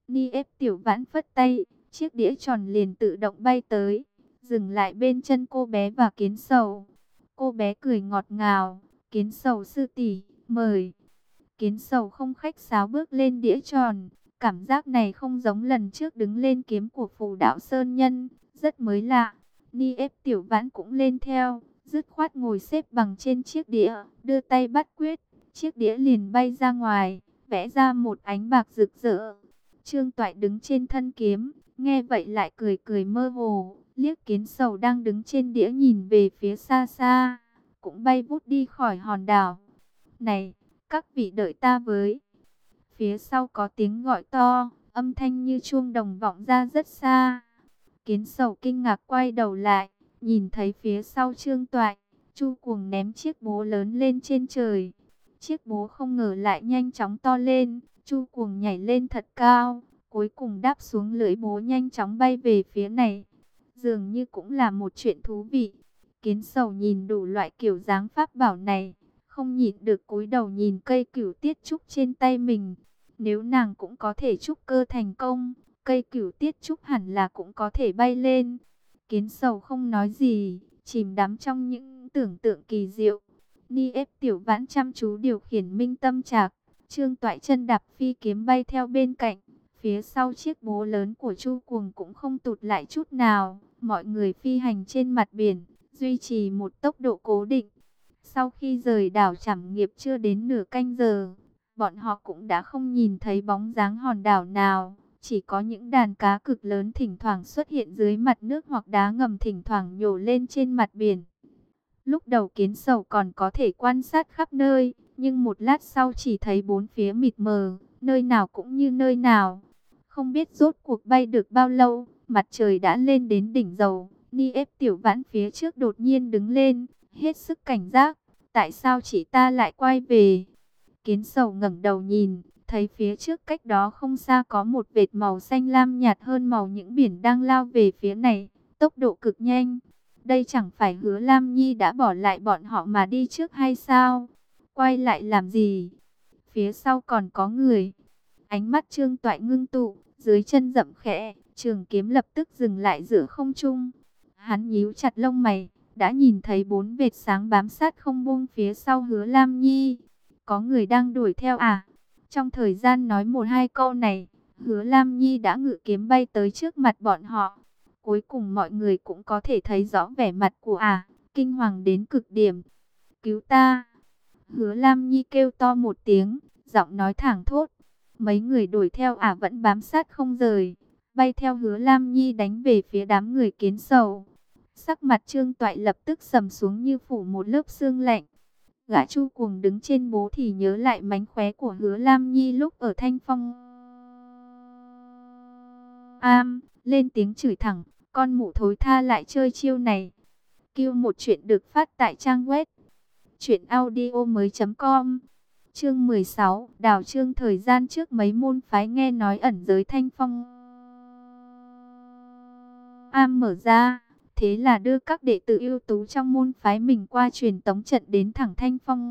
Ni ép Tiểu Vãn phất tay, chiếc đĩa tròn liền tự động bay tới, dừng lại bên chân cô bé và Kiến Sầu. Cô bé cười ngọt ngào, Kiến Sầu sư tỷ, mời. Kiến Sầu không khách sáo bước lên đĩa tròn, cảm giác này không giống lần trước đứng lên kiếm của Phù Đạo Sơn Nhân, rất mới lạ. Ni ép Tiểu Vãn cũng lên theo, dứt khoát ngồi xếp bằng trên chiếc đĩa, đưa tay bắt quyết, chiếc đĩa liền bay ra ngoài, vẽ ra một ánh bạc rực rỡ. Trương Toại đứng trên thân kiếm, nghe vậy lại cười cười mơ hồ, liếc Kiến Sầu đang đứng trên đĩa nhìn về phía xa xa, cũng bay vút đi khỏi hòn đảo. Này, các vị đợi ta với. Phía sau có tiếng gọi to, âm thanh như chuông đồng vọng ra rất xa. Kiến Sầu kinh ngạc quay đầu lại, nhìn thấy phía sau Trương Toại, Chu Cuồng ném chiếc bố lớn lên trên trời. Chiếc bố không ngờ lại nhanh chóng to lên, Chu Cuồng nhảy lên thật cao, cuối cùng đáp xuống lưỡi bố nhanh chóng bay về phía này. Dường như cũng là một chuyện thú vị. Kiến Sầu nhìn đủ loại kiểu dáng pháp bảo này, không nhịn được cúi đầu nhìn cây cửu tiết trúc trên tay mình. Nếu nàng cũng có thể trúc cơ thành công, cây cửu tiết trúc hẳn là cũng có thể bay lên. Kiến Sầu không nói gì, chìm đắm trong những tưởng tượng kỳ diệu. Ni ép Tiểu Vãn chăm chú điều khiển minh tâm trạc, Trương Toại chân đạp phi kiếm bay theo bên cạnh. Phía sau chiếc bố lớn của Chu Cuồng cũng không tụt lại chút nào. Mọi người phi hành trên mặt biển, duy trì một tốc độ cố định. Sau khi rời đảo Trảm Nghiệp chưa đến nửa canh giờ, bọn họ cũng đã không nhìn thấy bóng dáng hòn đảo nào. Chỉ có những đàn cá cực lớn thỉnh thoảng xuất hiện dưới mặt nước hoặc đá ngầm thỉnh thoảng nhổ lên trên mặt biển. Lúc đầu Kiến Sầu còn có thể quan sát khắp nơi, nhưng một lát sau chỉ thấy bốn phía mịt mờ, nơi nào cũng như nơi nào. Không biết rốt cuộc bay được bao lâu, mặt trời đã lên đến đỉnh dầu. Ni ép Tiểu Vãn phía trước đột nhiên đứng lên, hết sức cảnh giác. Tại sao chị ta lại quay về? Kiến Sầu ngẩng đầu nhìn, thấy phía trước cách đó không xa có một vệt màu xanh lam nhạt hơn màu những biển đang lao về phía này, tốc độ cực nhanh. Đây chẳng phải Hứa Lam Nhi đã bỏ lại bọn họ mà đi trước hay sao? Quay lại làm gì? Phía sau còn có người. Ánh mắt Trương Toại ngưng tụ, dưới chân rậm khẽ, trường kiếm lập tức dừng lại giữa không trung. Hắn nhíu chặt lông mày, đã nhìn thấy bốn vệt sáng bám sát không buông phía sau Hứa Lam Nhi. Có người đang đuổi theo à? Trong thời gian nói một hai câu này, Hứa Lam Nhi đã ngự kiếm bay tới trước mặt bọn họ. Cuối cùng mọi người cũng có thể thấy rõ vẻ mặt của kinh hoàng đến cực điểm. Cứu ta! Hứa Lam Nhi kêu to một tiếng, giọng nói thảng thốt. Mấy người đuổi theo vẫn bám sát không rời, bay theo Hứa Lam Nhi đánh về phía đám người Kiến Sầu. Sắc mặt Trương Toại lập tức sầm xuống như phủ một lớp sương lạnh. Gã Chu Cuồng đứng trên bố thì nhớ lại mánh khóe của Hứa Lam Nhi lúc ở Thanh Phong Am, lên tiếng chửi thẳng, con mụ thối tha lại chơi chiêu này. Kêu một chuyện được phát tại trang web truyệnaudiomoi.com. Chương 16, đào trương. Thời gian trước mấy môn phái nghe nói ẩn giới Thanh Phong Am mở ra, thế là đưa các đệ tử ưu tú trong môn phái mình qua truyền tống trận đến thẳng Thanh Phong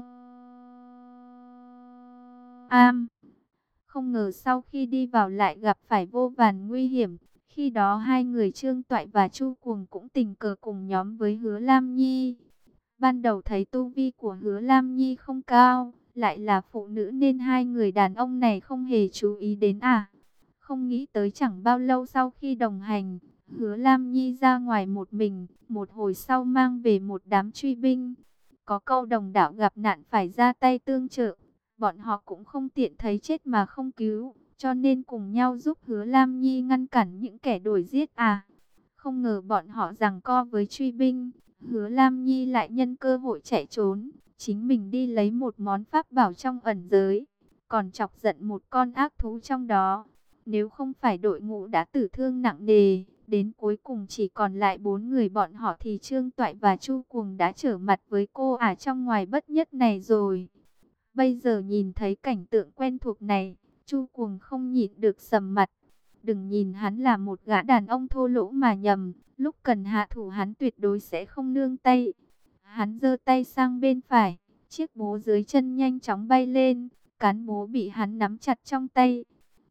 Am. Không ngờ sau khi đi vào lại gặp phải vô vàn nguy hiểm. Khi đó hai người Trương Toại và Chu Cuồng cũng tình cờ cùng nhóm với Hứa Lam Nhi. Ban đầu thấy tu vi của Hứa Lam Nhi không cao, lại là phụ nữ nên hai người đàn ông này không hề chú ý đến Không nghĩ tới chẳng bao lâu sau khi đồng hành, Hứa Lam Nhi ra ngoài một mình, một hồi sau mang về một đám truy binh. Có câu đồng đạo gặp nạn phải ra tay tương trợ, bọn họ cũng không tiện thấy chết mà không cứu, cho nên cùng nhau giúp Hứa Lam Nhi ngăn cản những kẻ đuổi giết Không ngờ bọn họ giằng co với truy binh, Hứa Lam Nhi lại nhân cơ hội chạy trốn, chính mình đi lấy một món pháp bảo trong ẩn giới, còn chọc giận một con ác thú trong đó. Nếu không phải đội ngũ đã tử thương nặng nề, đến cuối cùng chỉ còn lại 4 người bọn họ thì Trương Toại và Chu Cuồng đã trở mặt với cô trong ngoài bất nhất này rồi. Bây giờ nhìn thấy cảnh tượng quen thuộc này, Chu Cuồng không nhịn được sầm mặt. Đừng nhìn hắn là một gã đàn ông thô lỗ mà nhầm, lúc cần hạ thủ hắn tuyệt đối sẽ không nương tay. Hắn giơ tay sang bên phải, chiếc bố dưới chân nhanh chóng bay lên, cán bố bị hắn nắm chặt trong tay.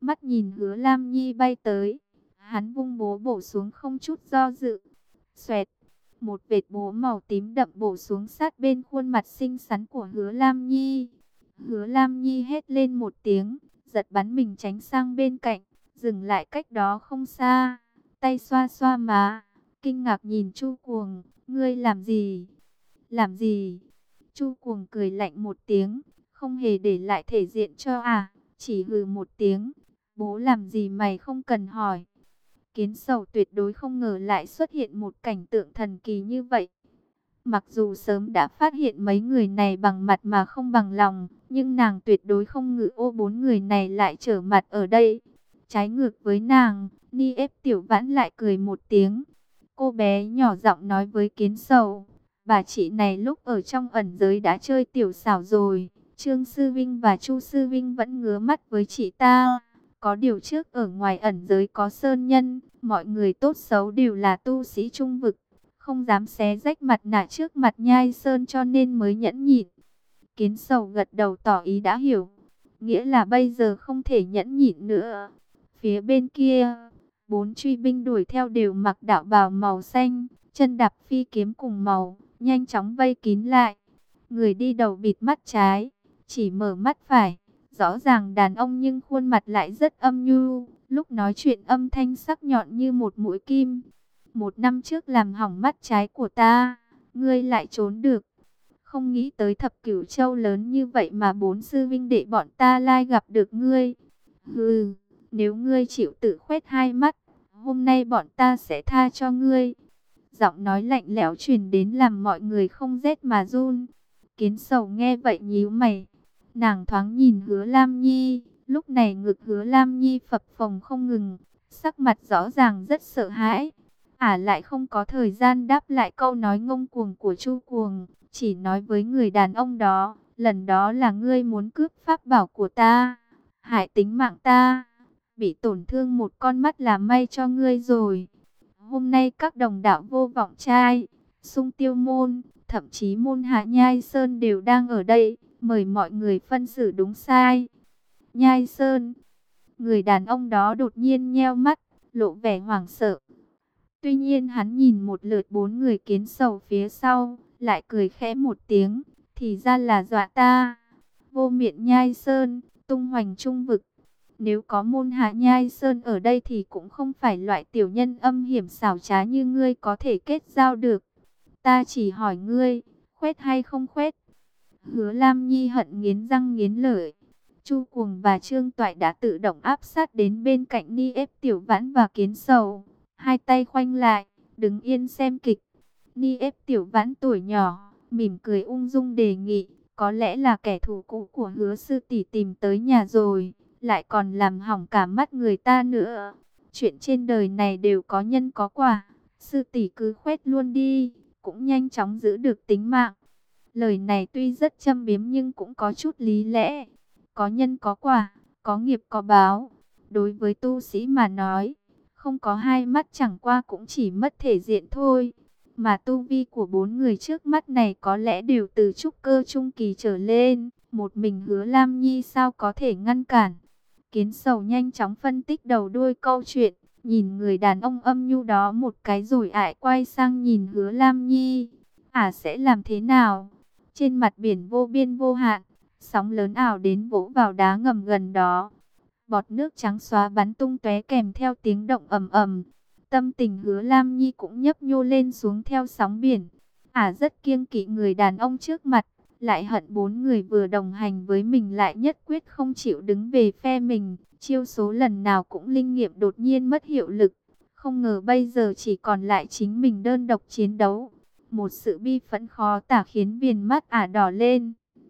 mắt nhìn Hứa Lam Nhi bay tới. Hắn vung búa bổ xuống không chút do dự. Xoẹt, một vệt búa màu tím đậm bổ xuống sát bên khuôn mặt xinh xắn của Hứa Lam Nhi. Hứa Lam Nhi hét lên một tiếng, giật bắn mình tránh sang bên cạnh, dừng lại cách đó không xa, tay xoa xoa má, kinh ngạc nhìn Chu Cuồng, ngươi làm gì? Làm gì? Chu Cuồng cười lạnh một tiếng, không hề để lại thể diện cho chỉ hừ một tiếng, bố làm gì mày không cần hỏi. Kiến Sầu tuyệt đối không ngờ lại xuất hiện một cảnh tượng thần kỳ như vậy. Mặc dù sớm đã phát hiện mấy người này bằng mặt mà không bằng lòng, nhưng nàng tuyệt đối không ngờ bốn người này lại trở mặt ở đây. Trái ngược với nàng, Ni ép Tiểu Vãn lại cười một tiếng. Cô bé nhỏ giọng nói với Kiến Sầu, bà chị này lúc ở trong ẩn giới đã chơi tiểu xảo rồi. Trương Sư Vinh và Chu Sư Vinh vẫn ngứa mắt với chị ta. Có điều trước ở ngoài ẩn giới có sơn nhân, mọi người tốt xấu đều là tu sĩ trung vực, không dám xé rách mặt nạ trước mặt Nhai Sơn cho nên mới nhẫn nhịn. Kiến Sầu gật đầu tỏ ý đã hiểu, nghĩa là bây giờ không thể nhẫn nhịn nữa. Phía bên kia, 4 truy binh đuổi theo đều mặc đạo bào màu xanh, chân đạp phi kiếm cùng màu, nhanh chóng vây kín lại. Người đi đầu bịt mắt trái, chỉ mở mắt phải. Rõ ràng đàn ông nhưng khuôn mặt lại rất âm nhu, lúc nói chuyện âm thanh sắc nhọn như một mũi kim. 1 năm trước làm hỏng mắt trái của ta, ngươi lại trốn được. Không nghĩ tới Thập Cửu Châu lớn như vậy mà 4 sư vinh đệ bọn ta lai gặp được ngươi. Hừ, nếu ngươi chịu tự khoét 2 mắt, hôm nay bọn ta sẽ tha cho ngươi. Giọng nói lạnh lẽo truyền đến làm mọi người không rét mà run. Kiến Sầu nghe vậy nhíu mày. Nàng thoáng nhìn Hứa Lam Nhi, lúc này ngực Hứa Lam Nhi phập phồng không ngừng, sắc mặt rõ ràng rất sợ hãi. Lại không có thời gian đáp lại câu nói ngông cuồng của Chu Cuồng, chỉ nói với người đàn ông đó, lần đó là ngươi muốn cướp pháp bảo của ta, hại tính mạng ta, bị tổn thương một con mắt là may cho ngươi rồi. Hôm nay các đồng đạo Vô Vọng Trai, Sung Tiêu Môn, thậm chí môn Hạ Nhai Sơn đều đang ở đây, mời mọi người phân xử đúng sai. Nhai Sơn, người đàn ông đó đột nhiên nheo mắt, lộ vẻ hoảng sợ. Tuy nhiên hắn nhìn một lượt 4 người Kiến Sầu phía sau, lại cười khẽ một tiếng, thì ra là dọa ta. Vô Miện Nhai Sơn, tung hoành trung vực. Nếu có môn Hạ Nhai Sơn ở đây thì cũng không phải loại tiểu nhân âm hiểm xảo trá như ngươi có thể kết giao được. Ta chỉ hỏi ngươi, khoét hay không khoét? Hứa Lam Nhi hận nghiến răng nghiến lợi. Chu Cuồng và Trương Toại đã tự động áp sát đến bên cạnh Ni ép Tiểu Vãn và Kiến Sầu. Hai tay khoanh lại, đứng yên xem kịch. Ni ép Tiểu Vãn tuổi nhỏ, mỉm cười ung dung đề nghị. Có lẽ là kẻ thù cũ của Hứa sư tỷ tìm tới nhà rồi, lại còn làm hỏng cả mắt người ta nữa. Chuyện trên đời này đều có nhân có quả. Sư tỷ cứ khoét luôn đi, cũng nhanh chóng giữ được tính mạng. Lời này tuy rất châm biếm nhưng cũng có chút lý lẽ. Có nhân có quả, có nghiệp có báo. Đối với tu sĩ mà nói, không có 2 mắt chẳng qua cũng chỉ mất thể diện thôi. Mà tu vi của 4 người trước mắt này có lẽ đều từ trúc cơ trung kỳ trở lên. Một mình Hứa Lam Nhi sao có thể ngăn cản. Kiến Sầu nhanh chóng phân tích đầu đuôi câu chuyện. Nhìn người đàn ông âm nhu đó một cái rồi quay sang nhìn Hứa Lam Nhi. Sẽ làm thế nào? Trên mặt biển vô biên vô hạn, sóng lớn ảo đến vỗ vào đá ngầm gần đó. Bọt nước trắng xóa bắn tung tóe kèm theo tiếng động ầm ầm. Tâm tình Hứa Lam Nhi cũng nhấp nhô lên xuống theo sóng biển. Rất kiêng kỵ người đàn ông trước mặt, lại hận 4 người vừa đồng hành với mình lại nhất quyết không chịu đứng về phe mình. Chiêu số lần nào cũng linh nghiệm đột nhiên mất hiệu lực. Không ngờ bây giờ chỉ còn lại chính mình đơn độc chiến đấu. Một sự bi phẫn khó tả khiến viền mắt đỏ lên.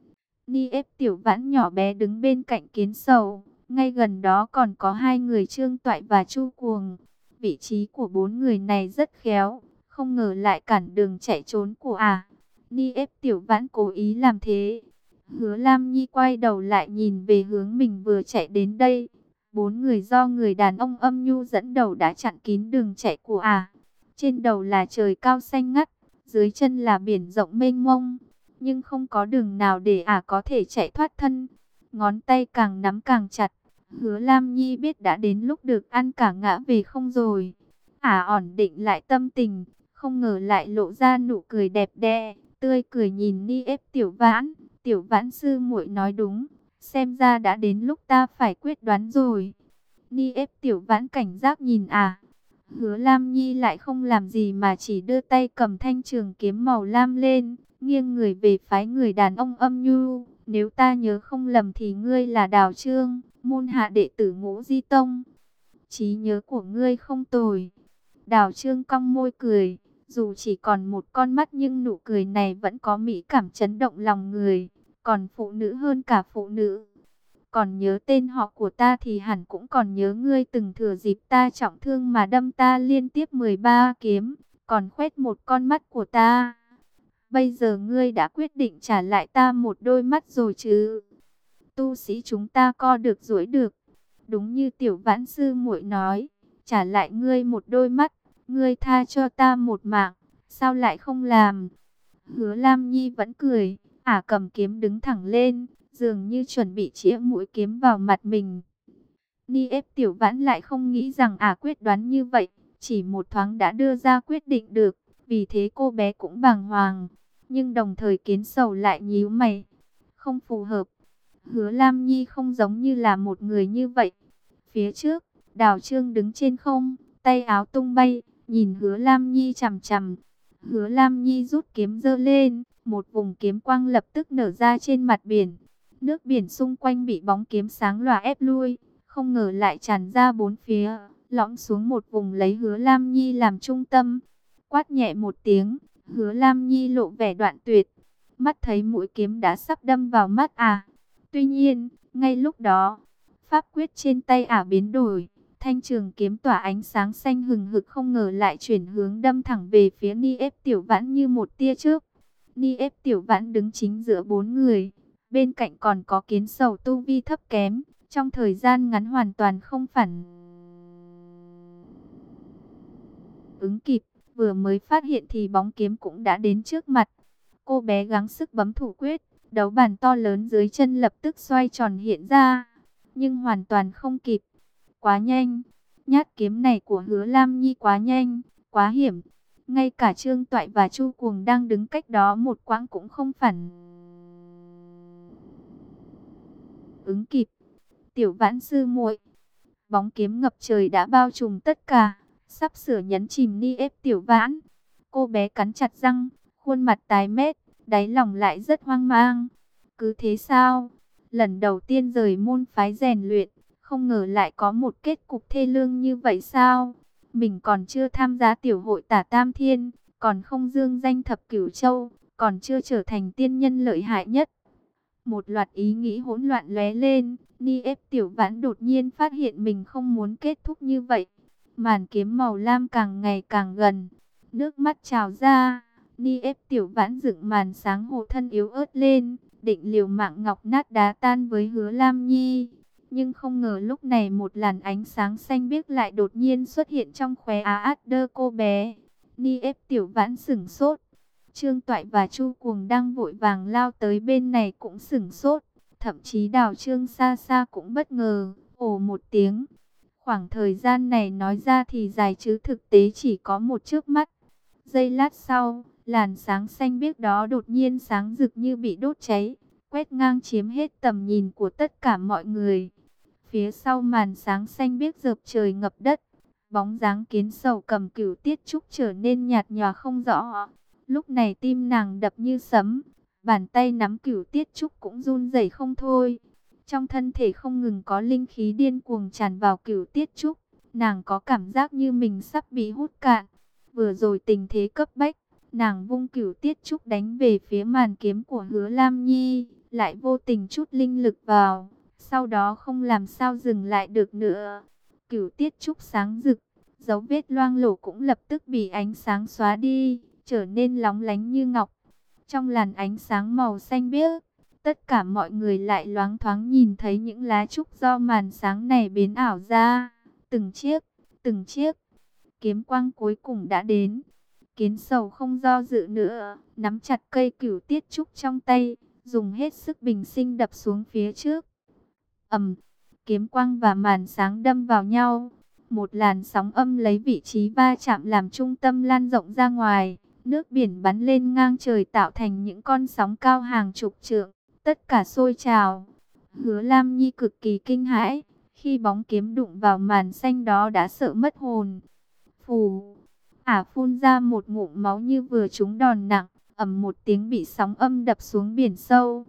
Ni ép Tiểu Vãn nhỏ bé đứng bên cạnh Kiến Sầu. Ngay gần đó còn có 2 người Trương Toại và Chu Cuồng. Vị trí của 4 người này rất khéo, không ngờ lại cản đường chạy trốn của Ni ép Tiểu Vãn cố ý làm thế. Hứa Lam Nhi quay đầu lại nhìn về hướng mình vừa chạy đến đây. 4 người do người đàn ông âm nhu dẫn đầu đã chặn kín đường chạy của Trên đầu là trời cao xanh ngắt, dưới chân là biển rộng mênh mông, nhưng không có đường nào để có thể chạy thoát thân. Ngón tay càng nắm càng chặt, Hứa Lam Nhi biết đã đến lúc được ăn cả ngã về không rồi. Ổn định lại tâm tình, không ngờ lại lộ ra nụ cười đẹp đẽ, tươi cười nhìn Ni ép Tiểu Vãn. Tiểu Vãn sư muội nói đúng, xem ra đã đến lúc ta phải quyết đoán rồi. Ni ép Tiểu Vãn cảnh giác nhìn Hứa Lam Nhi lại không làm gì mà chỉ đưa tay cầm thanh trường kiếm màu lam lên, nghiêng người về phái người đàn ông âm nhu. Nếu ta nhớ không lầm thì ngươi là Đào Trương, môn hạ đệ tử Ngũ Di Tông. Trí nhớ của ngươi không tồi. Đào Trương cong môi cười, dù chỉ còn một con mắt nhưng nụ cười này vẫn có mỹ cảm chấn động lòng người, còn phụ nữ hơn cả phụ nữ. Còn nhớ tên họ của ta thì hẳn cũng còn nhớ ngươi từng thừa dịp ta trọng thương mà đâm ta liên tiếp 13 kiếm, còn khoét một con mắt của ta. Bây giờ ngươi đã quyết định trả lại ta một đôi mắt rồi chứ? Tu sĩ chúng ta co được duỗi được. Đúng như Tiểu Vãn sư muội nói, trả lại ngươi một đôi mắt, ngươi tha cho ta một mạng, sao lại không làm? Hứa Lam Nhi vẫn cười, cầm kiếm đứng thẳng lên, dường như chuẩn bị chĩa mũi kiếm vào mặt mình. Ni ép Tiểu Vãn lại không nghĩ rằng quyết đoán như vậy, chỉ một thoáng đã đưa ra quyết định được, vì thế cô bé cũng bàng hoàng, nhưng đồng thời Kiến Sầu lại nhíu mày, không phù hợp. Hứa Lam Nhi không giống như là một người như vậy. Phía trước, Đào Trương đứng trên không, tay áo tung bay, nhìn Hứa Lam Nhi chằm chằm. Hứa Lam Nhi rút kiếm giơ lên, một vùng kiếm quang lập tức nở ra trên mặt biển. Nước biển xung quanh bị bóng kiếm sáng lòa ép lui, không ngờ lại tràn ra bốn phía, lõm xuống một vùng lấy Hứa Lam Nhi làm trung tâm. Quát nhẹ một tiếng, Hứa Lam Nhi lộ vẻ đoạn tuyệt, mắt thấy mũi kiếm đã sắp đâm vào mắt Tuy nhiên, ngay lúc đó, pháp quyết trên tay biến đổi, thanh trường kiếm tỏa ánh sáng xanh hừng hực không ngờ lại chuyển hướng đâm thẳng về phía Ni ép Tiểu Vãn như một tia chớp. Ni ép Tiểu Vãn đứng chính giữa bốn người, bên cạnh còn có Kiến Sầu tu vi thấp kém, trong thời gian ngắn hoàn toàn không phản ứng kịp, vừa mới phát hiện thì bóng kiếm cũng đã đến trước mặt. Cô bé gắng sức bấm thủ quyết, đấu bàn to lớn dưới chân lập tức xoay tròn hiện ra, nhưng hoàn toàn không kịp. Quá nhanh, nhát kiếm này của Hứa Lam Nhi quá nhanh, quá hiểm. Ngay cả Trương Toại và Chu Cuồng đang đứng cách đó một quãng cũng không phản ứng kịp. Tiểu Vãn sư muội, bóng kiếm ngập trời đã bao trùm tất cả, sắp sửa nhấn chìm Ni ép Tiểu Vãn. Cô bé cắn chặt răng, khuôn mặt tái mét, đáy lòng lại rất hoang mang. Cứ thế sao? Lần đầu tiên rời môn phái rèn luyện, không ngờ lại có một kết cục thê lương như vậy sao? Mình còn chưa tham gia tiểu hội Tả Tam Thiên, còn không dương danh thập cửu châu, còn chưa trở thành tiên nhân lợi hại nhất. Một loạt ý nghĩ hỗn loạn lóe lên, Ni ép Tiểu Vãn đột nhiên phát hiện mình không muốn kết thúc như vậy. Màn kiếm màu lam càng ngày càng gần, nước mắt trào ra. Ni ép Tiểu Vãn dựng màn sáng hộ thân yếu ớt lên, định liều mạng ngọc nát đá tan với Hứa Lam Nhi. Nhưng không ngờ lúc này một làn ánh sáng xanh biếc lại đột nhiên xuất hiện trong khóe đơ cô bé. Ni ép Tiểu Vãn sửng sốt. Trương Toại và Chu Cuồng đang vội vàng lao tới bên này cũng sửng sốt. Thậm chí Đào Trương xa xa cũng bất ngờ, ồ một tiếng. Khoảng thời gian này nói ra thì dài chứ thực tế chỉ có một chớp mắt. Giây lát sau, làn sáng xanh biếc đó đột nhiên sáng rực như bị đốt cháy, quét ngang chiếm hết tầm nhìn của tất cả mọi người. Phía sau màn sáng xanh biếc rợp trời ngập đất, bóng dáng Kiến Sầu cầm cửu tiết trúc trở nên nhạt nhòa không rõ. Lúc này tim nàng đập như sấm, bàn tay nắm cửu tiết trúc cũng run rẩy không thôi. Trong thân thể không ngừng có linh khí điên cuồng tràn vào cửu tiết trúc, nàng có cảm giác như mình sắp bị hút cạn. Vừa rồi tình thế cấp bách, nàng vung cửu tiết trúc đánh về phía màn kiếm của Hứa Lam Nhi, lại vô tình chút linh lực vào, sau đó không làm sao dừng lại được nữa. Cửu tiết trúc sáng rực, dấu vết loang lổ cũng lập tức bị ánh sáng xóa đi, trở nên lóng lánh như ngọc. Trong làn ánh sáng màu xanh biếc, tất cả mọi người lại loáng thoáng nhìn thấy những lá trúc do màn sáng này biến ảo ra, từng chiếc. Kiếm quang cuối cùng đã đến. Kiến Sầu không do dự nữa, nắm chặt cây cửu tiết trúc trong tay, dùng hết sức bình sinh đập xuống phía trước. Ầm, kiếm quang và màn sáng đâm vào nhau. Một làn sóng âm lấy vị trí va chạm làm trung tâm lan rộng ra ngoài. Nước biển bắn lên ngang trời tạo thành những con sóng cao hàng chục trượng. Tất cả sôi trào. Hứa Lam Nhi cực kỳ kinh hãi. Khi bóng kiếm đụng vào màn xanh đó đã sợ mất hồn. Phù. Phun ra một ngụm máu như vừa trúng đòn nặng. Ầm một tiếng bị sóng âm đập xuống biển sâu.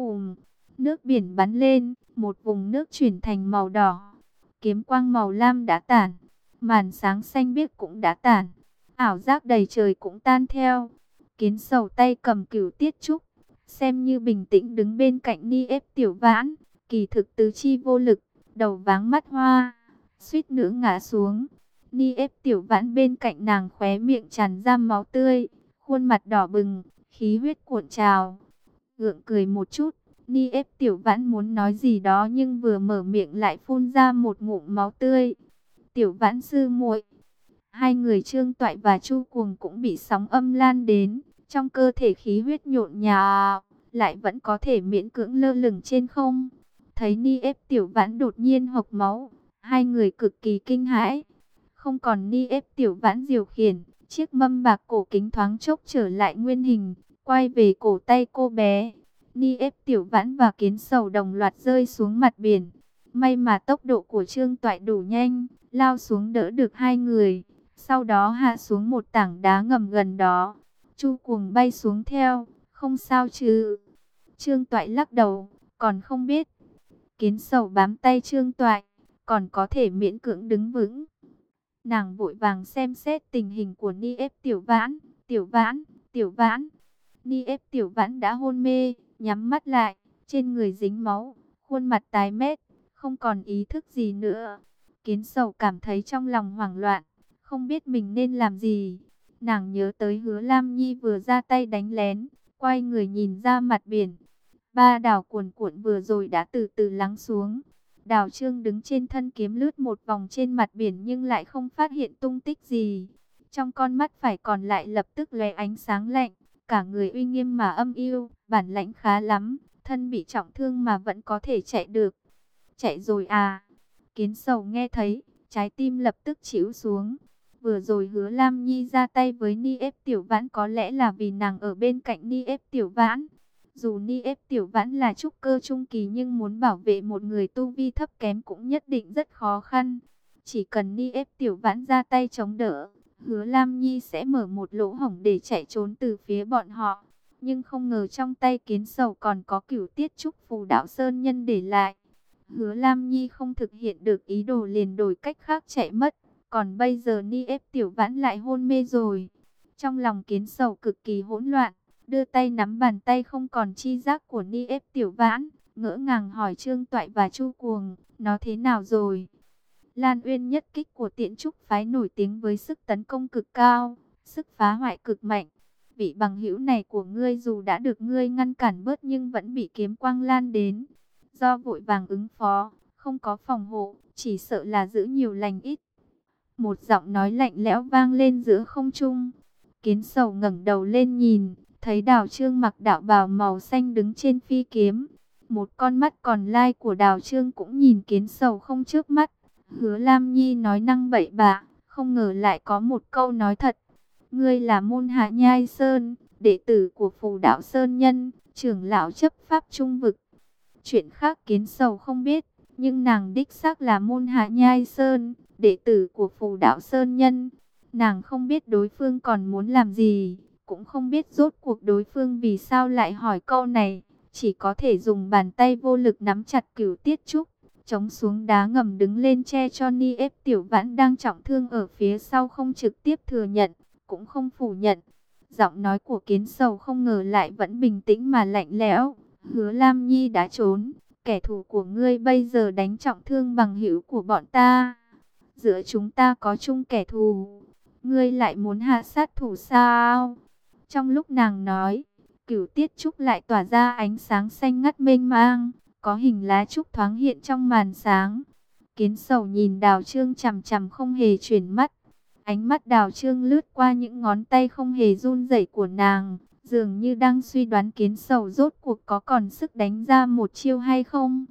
Nước biển bắn lên. Một vùng nước chuyển thành màu đỏ. Kiếm quang màu lam đã tản. Màn sáng xanh biếc cũng đã tản. Ảo giác đầy trời cũng tan theo. Kiến Sầu tay cầm Cửu Tiết Trúc, xem như bình tĩnh đứng bên cạnh Ni Ép Tiểu Vãn. Kỳ thực tứ chi vô lực, đầu váng mắt hoa, suýt nữa ngã xuống. Ni Ép Tiểu Vãn bên cạnh nàng khóe miệng tràn ra máu tươi, khuôn mặt đỏ bừng, khí huyết cuộn trào. Gượng cười một chút, Ni Ép Tiểu Vãn muốn nói gì đó nhưng vừa mở miệng lại phun ra một ngụm máu tươi. Tiểu Vãn sư muội. Hai người Trương Toại và Chu Cuồng cũng bị sóng âm lan đến, trong cơ thể khí huyết nhộn nhạo, lại vẫn có thể miễn cưỡng lơ lửng trên không. Thấy Ni Ép Tiểu Vãn đột nhiên hộc máu, hai người cực kỳ kinh hãi. Không còn Ni Ép Tiểu Vãn điều khiển, chiếc mâm bạc cổ kính thoáng chốc trở lại nguyên hình, quay về cổ tay cô bé. Ni Ép Tiểu Vãn và Kiến Sầu đồng loạt rơi xuống mặt biển. May mà tốc độ của Trương Toại đủ nhanh, lao xuống đỡ được hai người. Sau đó hạ xuống một tảng đá ngầm gần đó. Chu Cuồng bay xuống theo, không sao chứ? Trương Toại lắc đầu, còn không biết. Kiến Sầu bám tay Trương Toại, còn có thể miễn cưỡng đứng vững. Nàng vội vàng xem xét tình hình của Ni Ép Tiểu Vãn. Tiểu Vãn, Tiểu Vãn. Ni Ép Tiểu Vãn đã hôn mê, nhắm mắt lại, trên người dính máu, khuôn mặt tái mét, không còn ý thức gì nữa. Kiến Sầu cảm thấy trong lòng hoảng loạn, không biết mình nên làm gì. Nàng nhớ tới Hứa Lam Nhi vừa ra tay đánh lén, quay người nhìn ra mặt biển. Ba đảo cuồn cuộn vừa rồi đã từ từ lắng xuống. Đào Trương đứng trên thân kiếm lướt một vòng trên mặt biển nhưng lại không phát hiện tung tích gì. Trong con mắt phải còn lại lập tức lóe ánh sáng lạnh, cả người uy nghiêm mà âm u, bản lãnh khá lắm, thân bị trọng thương mà vẫn có thể chạy được. Chạy rồi à? Kiến Sầu nghe thấy, trái tim lập tức chịu xuống. Vừa rồi Hứa Lam Nhi ra tay với Ni Ép Tiểu Vãn có lẽ là vì nàng ở bên cạnh Ni Ép Tiểu Vãn. Dù Ni Ép Tiểu Vãn là trúc cơ trung kỳ nhưng muốn bảo vệ một người tu vi thấp kém cũng nhất định rất khó khăn. Chỉ cần Ni Ép Tiểu Vãn ra tay chống đỡ, Hứa Lam Nhi sẽ mở một lỗ hổng để chạy trốn từ phía bọn họ. Nhưng không ngờ trong tay Kiến Sầu còn có Cửu Tiết Trúc Phù Đạo Sơn Nhân để lại. Hứa Lam Nhi không thực hiện được ý đồ liền đổi cách khác chạy mất. Còn bây giờ Ni Ép Tiểu Vãn lại hôn mê rồi. Trong lòng Kiến Sầu cực kỳ hỗn loạn, đưa tay nắm bàn tay không còn chi giác của Ni Ép Tiểu Vãn, ngỡ ngàng hỏi Trương Toại và Chu Cuồng, nó thế nào rồi? Lan Uyên nhất kích của Tiễn Trúc phái nổi tiếng với sức tấn công cực cao, sức phá hoại cực mạnh. Vị bằng hữu này của ngươi dù đã được ngươi ngăn cản bớt nhưng vẫn bị kiếm quang lan đến. Do vội vàng ứng phó, không có phòng hộ, chỉ sợ là giữ nhiều lành ít. Một giọng nói lạnh lẽo vang lên giữa không trung. Kiến Sầu ngẩng đầu lên nhìn, thấy Đào Trương mặc đạo bào màu xanh đứng trên phi kiếm. Một con mắt còn lai của Đào Trương cũng nhìn Kiến Sầu không chớp mắt. Hứa Lam Nhi nói năng bậy bạ, không ngờ lại có một câu nói thật. Ngươi là Môn Hạ Nhai Sơn, đệ tử của Phù Đạo Sơn Nhân, trưởng lão chấp pháp trung vực. Chuyện khác Kiến Sầu không biết, nhưng nàng đích xác là Môn Hạ Nhai Sơn, đệ tử của Phù Đạo Sơn Nhân. Nàng không biết đối phương còn muốn làm gì, cũng không biết rốt cuộc đối phương vì sao lại hỏi câu này. Chỉ có thể dùng bàn tay vô lực nắm chặt Cửu Tiết Trúc, chống xuống đá ngầm đứng lên che cho Ni Ép Tiểu Vãn đang trọng thương ở phía sau không trực tiếp thừa nhận, cũng không phủ nhận. Giọng nói của Kiến Sầu không ngờ lại vẫn bình tĩnh mà lạnh lẽo. Hứa Lam Nhi đã trốn, kẻ thù của ngươi bây giờ đánh trọng thương bằng hữu của bọn ta. Giữa chúng ta có chung kẻ thù, ngươi lại muốn hạ sát thủ sao? Trong lúc nàng nói, Cửu Tiết Trúc lại tỏa ra ánh sáng xanh ngắt mênh mang, có hình lá trúc thoáng hiện trong màn sáng. Kiến Sầu nhìn Đào Trương chằm chằm không hề chuyển mắt. Ánh mắt Đào Trương lướt qua những ngón tay không hề run rẩy của nàng, dường như đang suy đoán Kiến Sầu rốt cuộc có còn sức đánh ra một chiêu hay không.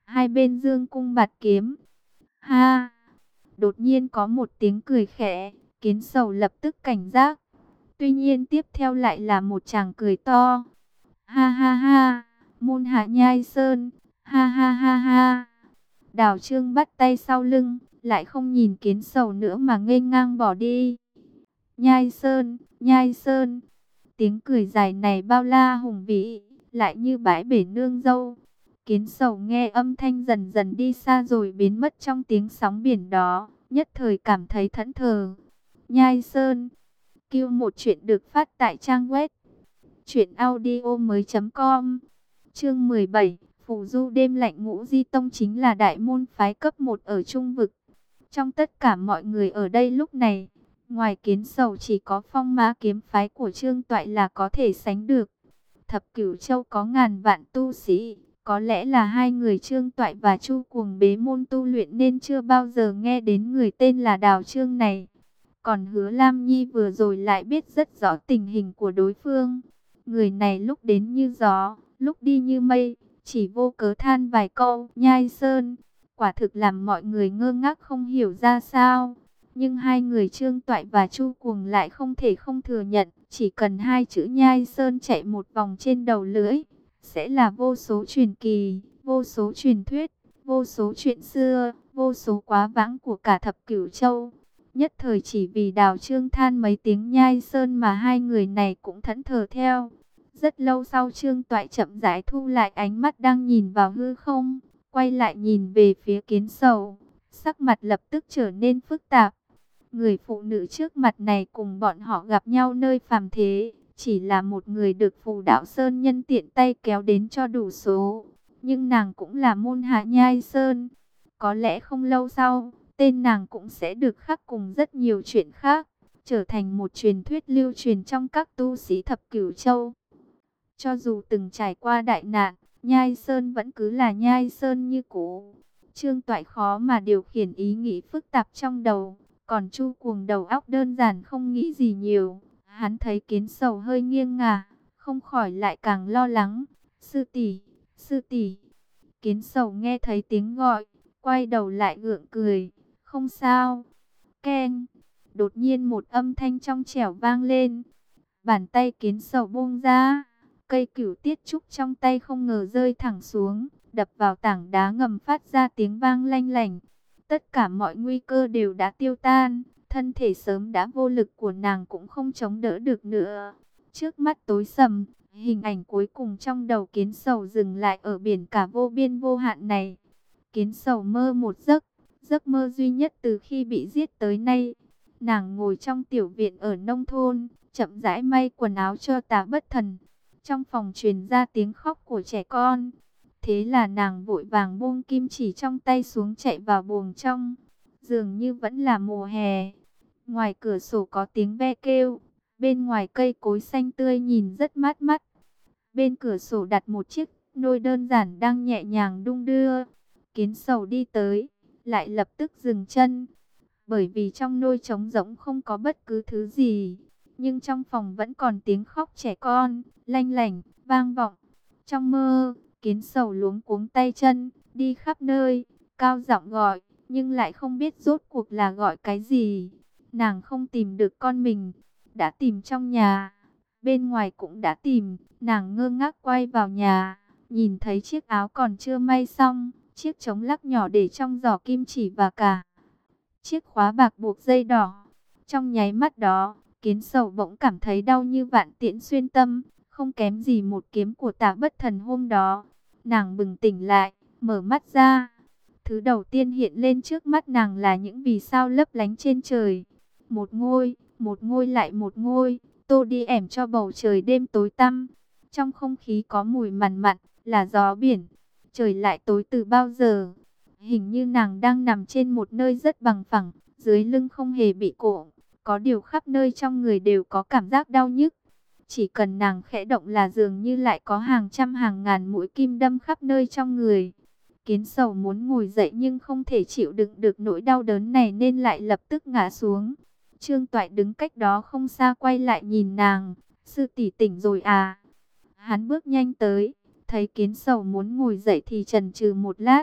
hai bên dương cung bạt kiếm. Ha! Đột nhiên có một tiếng cười khẽ, Kiến Sầu lập tức cảnh giác. Tuy nhiên tiếp theo lại là một tràng cười to. Ha ha ha! Môn Hạ Nhai Sơn! Ha ha ha ha! Đào Trương bắt tay sau lưng, lại không nhìn Kiến Sầu nữa mà nghênh ngang bỏ đi. Nhai Sơn! Nhai Sơn! Tiếng cười dài này bao la hùng vĩ, lại như bãi bể nương dâu. Kiến Sầu nghe âm thanh dần dần đi xa rồi biến mất trong tiếng sóng biển đó, nhất thời cảm thấy thẫn thờ. Nhai Sơn. Kêu một chuyện được phát tại trang web truyệnaudiomoi.com. Chương 17, Phù Du đêm lạnh. Ngũ Di Tông chính là đại môn phái cấp 1 ở Trung vực. Trong tất cả mọi người ở đây lúc này, ngoài Kiến Sầu chỉ có Phong Mã kiếm phái của Trương Toại là có thể sánh được. Thập Cửu Châu có ngàn vạn tu sĩ, có lẽ là hai người Trương Toại và Chu Cuồng bế môn tu luyện nên chưa bao giờ nghe đến người tên là Đào Trương này. Còn Hứa Lam Nhi vừa rồi lại biết rất rõ tình hình của đối phương. Người này lúc đến như gió, lúc đi như mây, chỉ vô cớ than vài câu. Nhai Sơn, quả thực làm mọi người ngơ ngác không hiểu ra sao. Nhưng hai người Trương Toại và Chu Cuồng lại không thể không thừa nhận, chỉ cần hai chữ Nhai Sơn chạy một vòng trên đầu lưỡi, sẽ là vô số truyền kỳ, vô số truyền thuyết, vô số chuyện xưa, vô số quá vãng của cả thập cửu châu. Nhất thời chỉ vì Đào Trương than mấy tiếng Nhai Sơn mà hai người này cũng thẫn thờ theo. Rất lâu sau Trương Toại chậm rãi thu lại ánh mắt đang nhìn vào hư không, quay lại nhìn về phía Kiến Sầu, sắc mặt lập tức trở nên phức tạp. Người phụ nữ trước mặt này cùng bọn họ gặp nhau nơi phàm thế, chỉ là một người được Phù Đạo Sơn nhân tiện tay kéo đến cho đủ số. Nhưng nàng cũng là môn hạ Nhai Sơn. Có lẽ không lâu sau, tên nàng cũng sẽ được khắc cùng rất nhiều chuyện khác, trở thành một truyền thuyết lưu truyền trong các tu sĩ thập cửu châu. Cho dù từng trải qua đại nạn, Nhai Sơn vẫn cứ là Nhai Sơn như cũ. Trương Toại khó mà điều khiển ý nghĩ phức tạp trong đầu, còn Chu Cuồng đầu óc đơn giản không nghĩ gì nhiều. Hắn thấy Kiến Sầu hơi nghiêng ngả, không khỏi lại càng lo lắng. Sư tỷ, sư tỷ. Kiến Sầu nghe thấy tiếng gọi, quay đầu lại gượng cười. Không sao. Keng. Đột nhiên một âm thanh trong trẻo vang lên. Bàn tay Kiến Sầu buông ra. Cây cửu tiết trúc trong tay không ngờ rơi thẳng xuống, đập vào tảng đá ngầm phát ra tiếng vang lanh lảnh. Tất cả mọi nguy cơ đều đã tiêu tan, thân thể sớm đã vô lực của nàng cũng không chống đỡ được nữa. Trước mắt tối sầm, hình ảnh cuối cùng trong đầu Kiến Sầu dừng lại ở biển cả vô biên vô hạn này. Kiến Sầu mơ một giấc, giấc mơ duy nhất từ khi bị giết tới nay. Nàng ngồi trong tiểu viện ở nông thôn, chậm rãi may quần áo cho Tà Bất Thần. Trong phòng truyền ra tiếng khóc của trẻ con. Thế là nàng vội vàng buông kim chỉ trong tay xuống chạy vào buồng trong. Dường như vẫn là mùa hè. Ngoài cửa sổ có tiếng ve kêu. Bên ngoài cây cối xanh tươi nhìn rất mát mắt. Bên cửa sổ đặt một chiếc nôi đơn giản đang nhẹ nhàng đung đưa. Kiến Sầu đi tới, lại lập tức dừng chân. Bởi vì trong nôi trống rỗng không có bất cứ thứ gì. Nhưng trong phòng vẫn còn tiếng khóc trẻ con, lanh lảnh, vang vọng. Trong mơ, Kiến Sầu luống cuống tay chân, đi khắp nơi, cao giọng gọi, nhưng lại không biết rốt cuộc là gọi cái gì. Nàng không tìm được con mình, đã tìm trong nhà, bên ngoài cũng đã tìm. Nàng ngơ ngác quay vào nhà, nhìn thấy chiếc áo còn chưa may xong, chiếc chống lắc nhỏ để trong giỏ kim chỉ và cả chiếc khóa bạc buộc dây đỏ. Trong nháy mắt đó, Kiến Sầu bỗng cảm thấy đau như vạn tiễn xuyên tâm, không kém gì một kiếm của Tà Bất Thần hôm đó. Nàng bừng tỉnh lại, mở mắt ra. Thứ đầu tiên hiện lên trước mắt nàng là những vì sao lấp lánh trên trời. Một ngôi lại một ngôi, tô đi ẻm cho bầu trời đêm tối tăm. Trong không khí có mùi mặn mặn, là gió biển. Trời lại tối từ bao giờ? Hình như nàng đang nằm trên một nơi rất bằng phẳng, dưới lưng không hề bị cộm. Có điều khắp nơi trong người đều có cảm giác đau nhức. Chỉ cần nàng khẽ động là dường như lại có hàng trăm hàng ngàn mũi kim đâm khắp nơi trong người. Kiến Sầu muốn ngồi dậy nhưng không thể chịu đựng được nỗi đau đớn này nên lại lập tức ngã xuống. Trương Toại đứng cách đó không xa quay lại nhìn nàng. Sư tỷ tỉnh rồi à? Hắn bước nhanh tới, thấy Kiến Sầu muốn ngồi dậy thì chần chừ một lát,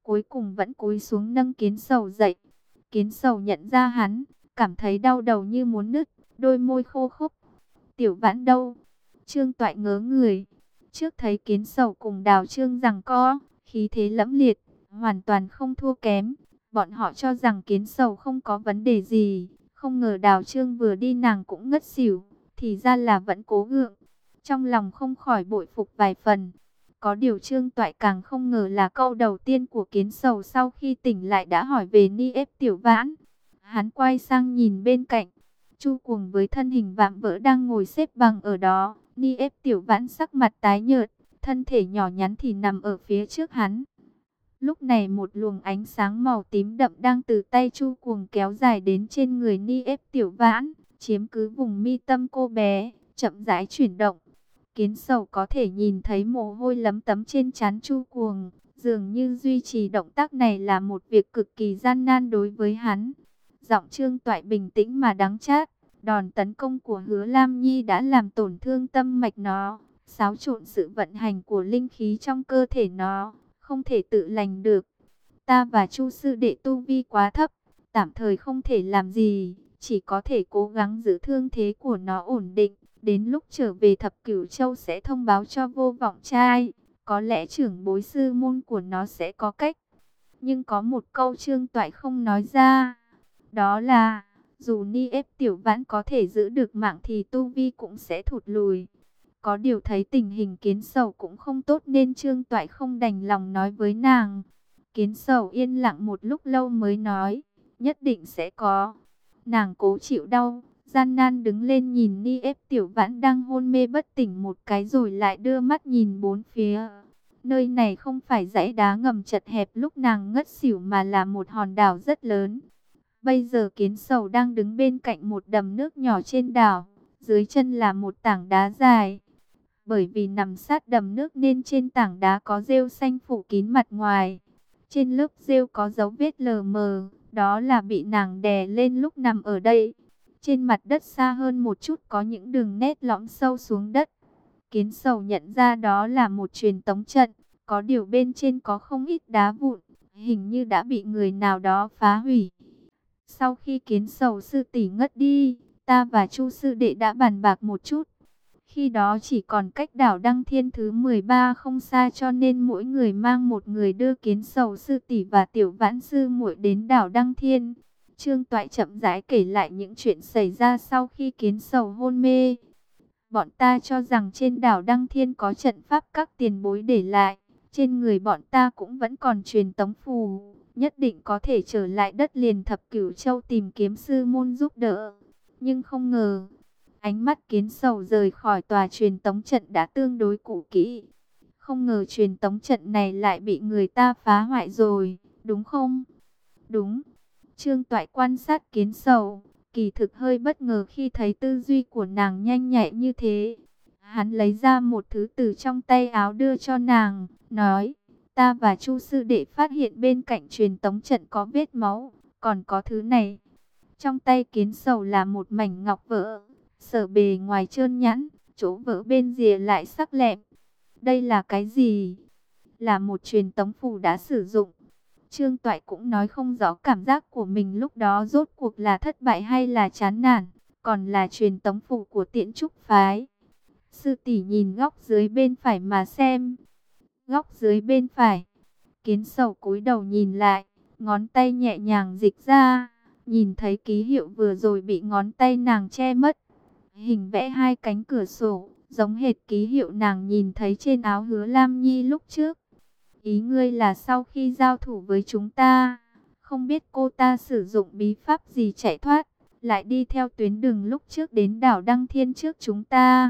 cuối cùng vẫn cúi xuống nâng Kiến Sầu dậy. Kiến Sầu nhận ra hắn, cảm thấy đau đầu như muốn nứt, đôi môi khô khốc. Tiểu Vãn đâu? Trương Toại ngớ người. Trước thấy Kiến Sầu cùng Đào Trương giằng co, khí thế lẫm liệt, hoàn toàn không thua kém. Bọn họ cho rằng Kiến Sầu không có vấn đề gì, không ngờ Đào Trương vừa đi nàng cũng ngất xỉu, thì ra là vẫn cố gượng. Trong lòng không khỏi bội phục vài phần. Có điều Trương Toại càng không ngờ là câu đầu tiên của Kiến Sầu sau khi tỉnh lại đã hỏi về ni ép Tiểu Vãn. Hắn quay sang nhìn bên cạnh, Chu Cuồng với thân hình vạm vỡ đang ngồi xếp bằng ở đó. Ni ép Tiểu Vãn sắc mặt tái nhợt, thân thể nhỏ nhắn thì nằm ở phía trước hắn. Lúc này một luồng ánh sáng màu tím đậm đang từ tay Chu Cuồng kéo dài đến trên người Ni ép Tiểu Vãn, chiếm cứ vùng mi tâm cô bé, chậm rãi chuyển động. Kiến Sầu có thể nhìn thấy mồ hôi lấm tấm trên trán Chu Cuồng, dường như duy trì động tác này là một việc cực kỳ gian nan đối với hắn. Giọng Trương Toại bình tĩnh mà đắng chát, đòn tấn công của Hứa Lam Nhi đã làm tổn thương tâm mạch nó, xáo trộn sự vận hành của linh khí trong cơ thể nó, không thể tự lành được. Ta và Chu sư đệ tu vi quá thấp, tạm thời không thể làm gì, chỉ có thể cố gắng giữ thương thế của nó ổn định. Đến lúc trở về Thập Cửu Châu sẽ thông báo cho Vô Vọng Trai, có lẽ trưởng bối sư môn của nó sẽ có cách. Nhưng có một câu Trương Toại không nói ra, đó là dù Ni ép Tiểu Vãn có thể giữ được mạng thì tu vi cũng sẽ thụt lùi. Có điều thấy tình hình Kiến Sầu cũng không tốt nên Trương Toại không đành lòng nói với nàng. Kiến Sầu yên lặng một lúc lâu mới nói, nhất định sẽ có. Nàng cố chịu đau, gian nan đứng lên nhìn Ni ép Tiểu Vãn đang hôn mê bất tỉnh một cái rồi lại đưa mắt nhìn bốn phía. Nơi này không phải dãy đá ngầm chật hẹp lúc nàng ngất xỉu mà là một hòn đảo rất lớn. Bây giờ Kiến Sầu đang đứng bên cạnh một đầm nước nhỏ trên đảo, dưới chân là một tảng đá dài. Bởi vì nằm sát đầm nước nên trên tảng đá có rêu xanh phủ kín mặt ngoài. Trên lớp rêu có dấu vết lờ mờ, đó là bị nàng đè lên lúc nằm ở đây. Trên mặt đất xa hơn một chút có những đường nét lõm sâu xuống đất. Kiến Sầu nhận ra đó là một truyền tống trận, có điều bên trên có không ít đá vụn, hình như đã bị người nào đó phá hủy. Sau khi Kiến Sầu sư tỷ ngất đi, ta và Chu sư đệ đã bàn bạc một chút. Khi đó chỉ còn cách đảo Đăng Thiên thứ 13 không xa, cho nên mỗi người mang một người đưa Kiến Sầu sư tỷ và Tiểu Vãn sư muội đến đảo Đăng Thiên. Trương Toại chậm rãi kể lại những chuyện xảy ra sau khi Kiến Sầu hôn mê. Bọn ta cho rằng trên đảo Đăng Thiên có trận pháp các tiền bối để lại. Trên người bọn ta cũng vẫn còn truyền tống phù, nhất định có thể trở lại đất liền Thập Cửu Châu tìm kiếm sư môn giúp đỡ. Nhưng không ngờ, ánh mắt Kiến Sầu rời khỏi tòa truyền tống trận đã tương đối cũ kỹ. Không ngờ truyền tống trận này lại bị người ta phá hoại rồi, đúng không? Đúng. Trương Toại quan sát Kiến Sầu, kỳ thực hơi bất ngờ khi thấy tư duy của nàng nhanh nhạy như thế. Hắn lấy ra một thứ từ trong tay áo đưa cho nàng, nói, ta và Chu sư đệ phát hiện bên cạnh truyền tống trận có vết máu, còn có thứ này. Trong tay Kiến Sầu là một mảnh ngọc vỡ, sở bề ngoài trơn nhẵn, chỗ vỡ bên rìa lại sắc lẹm. Đây là cái gì? Là một truyền tống phù đã sử dụng. Trương Toại cũng nói không rõ cảm giác của mình lúc đó rốt cuộc là thất bại hay là chán nản, còn là truyền tống phù của Tiễn Trúc phái. Sư tỷ nhìn góc dưới bên phải mà xem. Góc dưới bên phải. Kiến Sầu cúi đầu nhìn lại, ngón tay nhẹ nhàng dịch ra, nhìn thấy ký hiệu vừa rồi bị ngón tay nàng che mất. Hình vẽ hai cánh cửa sổ, giống hệt ký hiệu nàng nhìn thấy trên áo Hứa Lam Nhi lúc trước. Ý ngươi là sau khi giao thủ với chúng ta, không biết cô ta sử dụng bí pháp gì chạy thoát, lại đi theo tuyến đường lúc trước đến đảo Đăng Thiên trước chúng ta.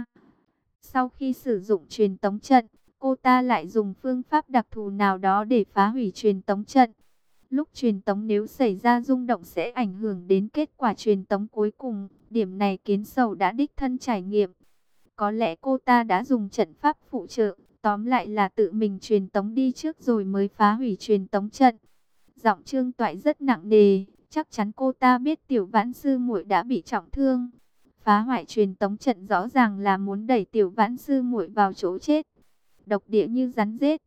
Sau khi sử dụng truyền tống trận, cô ta lại dùng phương pháp đặc thù nào đó để phá hủy truyền tống trận. Lúc truyền tống nếu xảy ra rung động sẽ ảnh hưởng đến kết quả truyền tống cuối cùng. Điểm này Kiến Sầu đã đích thân trải nghiệm. Có lẽ cô ta đã dùng trận pháp phụ trợ, tóm lại là tự mình truyền tống đi trước rồi mới phá hủy truyền tống trận. Giọng Trương Toại rất nặng nề, chắc chắn cô ta biết Tiểu Vãn sư muội đã bị trọng thương. Phá hoại truyền tống trận rõ ràng là muốn đẩy Tiểu Vãn sư muội vào chỗ chết. Độc địa như rắn rết.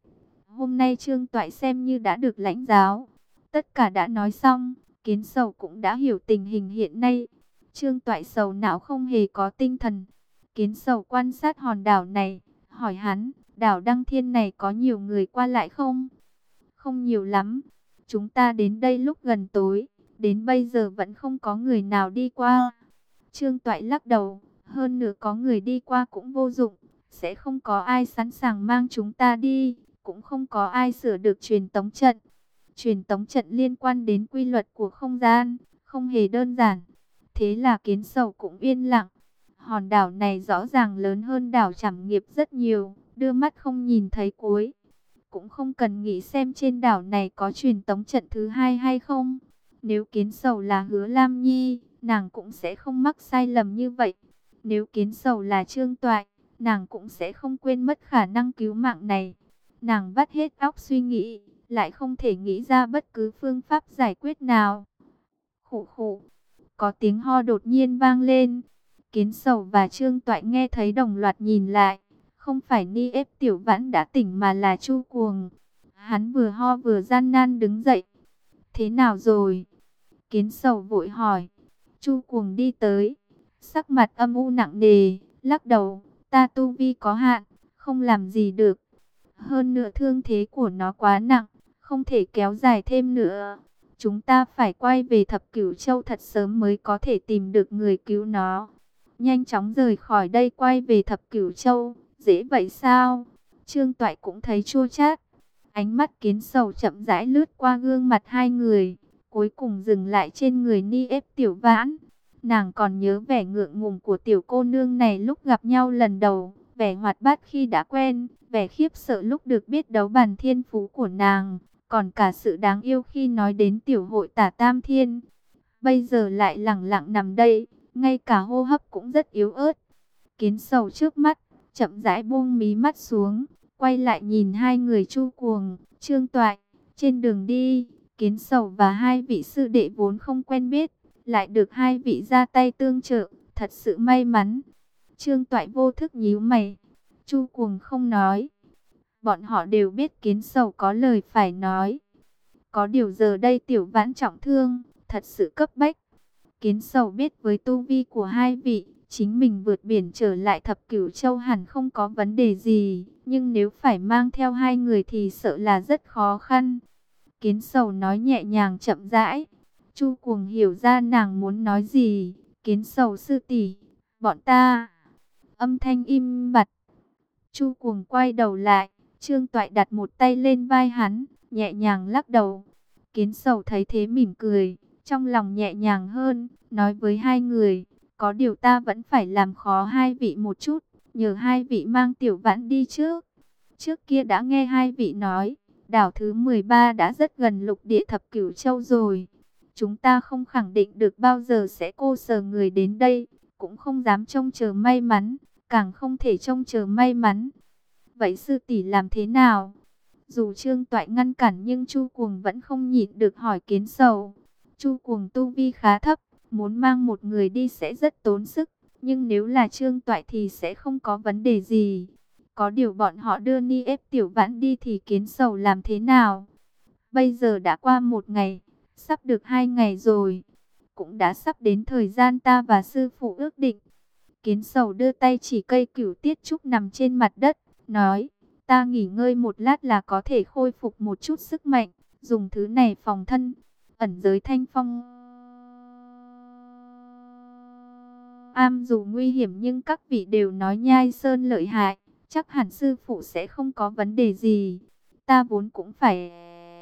Hôm nay Trương Toại xem như đã được lãnh giáo. Tất cả đã nói xong, Kiến Sầu cũng đã hiểu tình hình hiện nay. Trương Toại sầu não không hề có tinh thần. Kiến Sầu quan sát hòn đảo này, hỏi hắn, đảo Đăng Thiên này có nhiều người qua lại không? Không nhiều lắm. Chúng ta đến đây lúc gần tối, đến bây giờ vẫn không có người nào đi qua. Trương Toại lắc đầu, hơn nữa có người đi qua cũng vô dụng, sẽ không có ai sẵn sàng mang chúng ta đi, cũng không có ai sửa được truyền tống trận. Truyền tống trận liên quan đến quy luật của không gian, không hề đơn giản. Thế là Kiến Sầu cũng yên lặng. Hòn đảo này rõ ràng lớn hơn đảo Trảm Nghiệp rất nhiều, đưa mắt không nhìn thấy cuối. Cũng không cần nghĩ xem trên đảo này có truyền tống trận thứ hai hay không. Nếu Kiến Sầu là Hứa Lam Nhi, nàng cũng sẽ không mắc sai lầm như vậy. Nếu Kiến Sầu là Trương Toại, nàng cũng sẽ không quên mất khả năng cứu mạng này. Nàng vắt hết óc suy nghĩ, lại không thể nghĩ ra bất cứ phương pháp giải quyết nào. Khụ khụ, có tiếng ho đột nhiên vang lên. Kiến Sầu và Trương Toại nghe thấy đồng loạt nhìn lại. Không phải Ni ép Tiểu Vãn đã tỉnh mà là Chu Cuồng. Hắn vừa ho vừa gian nan đứng dậy. Thế nào rồi? Kiến Sầu vội hỏi. Chu Cuồng đi tới, sắc mặt âm u nặng nề, lắc đầu. Ta tu vi có hạn, không làm gì được. Hơn nữa thương thế của nó quá nặng, không thể kéo dài thêm nữa. Chúng ta phải quay về Thập Cửu Châu thật sớm mới có thể tìm được người cứu nó. Nhanh chóng rời khỏi đây quay về Thập Cửu Châu, dễ vậy sao? Trương Toại cũng thấy chua chát. Ánh mắt Kiến Sầu chậm rãi lướt qua gương mặt hai người, cuối cùng dừng lại trên người Ni ép Tiểu Vãn. Nàng còn nhớ vẻ ngượng ngùng của tiểu cô nương này lúc gặp nhau lần đầu, vẻ hoạt bát khi đã quen, vẻ khiếp sợ lúc được biết đấu bàn thiên phú của nàng, còn cả sự đáng yêu khi nói đến tiểu hội tả Tam Thiên. Bây giờ lại lẳng lặng nằm đây, ngay cả hô hấp cũng rất yếu ớt. Kiến Sầu trước mắt, chậm rãi buông mí mắt xuống, quay lại nhìn hai người Chu Cuồng, Trương Toại. Trên đường đi, Kiến Sầu và hai vị sư đệ vốn không quen biết, lại được hai vị ra tay tương trợ, thật sự may mắn. Trương Toại vô thức nhíu mày, Chu Cuồng không nói. Bọn họ đều biết Kiến Sầu có lời phải nói. Có điều giờ đây Tiểu Vãn trọng thương, thật sự cấp bách. Kiến Sầu biết với tu vi của hai vị, chính mình vượt biển trở lại Thập Cửu Châu hẳn không có vấn đề gì. Nhưng nếu phải mang theo hai người thì sợ là rất khó khăn. Kiến Sầu nói nhẹ nhàng chậm rãi. Chu Cuồng hiểu ra nàng muốn nói gì. Kiến Sầu sư tỷ, bọn ta. Âm thanh im bặt. Chu Cuồng quay đầu lại. Trương Toại đặt một tay lên vai hắn, nhẹ nhàng lắc đầu. Kiến Sầu thấy thế mỉm cười, trong lòng nhẹ nhàng hơn, nói với hai người, có điều ta vẫn phải làm khó hai vị một chút, nhờ hai vị mang Tiểu Vãn đi trước. Trước kia đã nghe hai vị nói, đảo thứ 13 đã rất gần lục địa Thập Cửu Châu rồi. Chúng ta không khẳng định được bao giờ sẽ cô sờ người đến đây, cũng không dám trông chờ may mắn, càng không thể trông chờ may mắn. Vậy sư tỷ làm thế nào? Dù Trương Toại ngăn cản nhưng Chu Cuồng vẫn không nhịn được hỏi Kiến Sầu. Chu Cuồng tu vi khá thấp, muốn mang một người đi sẽ rất tốn sức, nhưng nếu là Trương Toại thì sẽ không có vấn đề gì. Có điều bọn họ đưa Ni ép Tiểu Vãn đi thì Kiến Sầu làm thế nào? Bây giờ đã qua một ngày, sắp được 2 ngày rồi, cũng đã sắp đến thời gian ta và sư phụ ước định. Kiến Sầu đưa tay chỉ cây Cửu Tiết Trúc nằm trên mặt đất, nói, ta nghỉ ngơi một lát là có thể khôi phục một chút sức mạnh, dùng thứ này phòng thân. Ẩn giới Thanh Phong Am dù nguy hiểm nhưng các vị đều nói Nhai Sơn lợi hại, chắc hẳn sư phụ sẽ không có vấn đề gì. Ta vốn cũng phải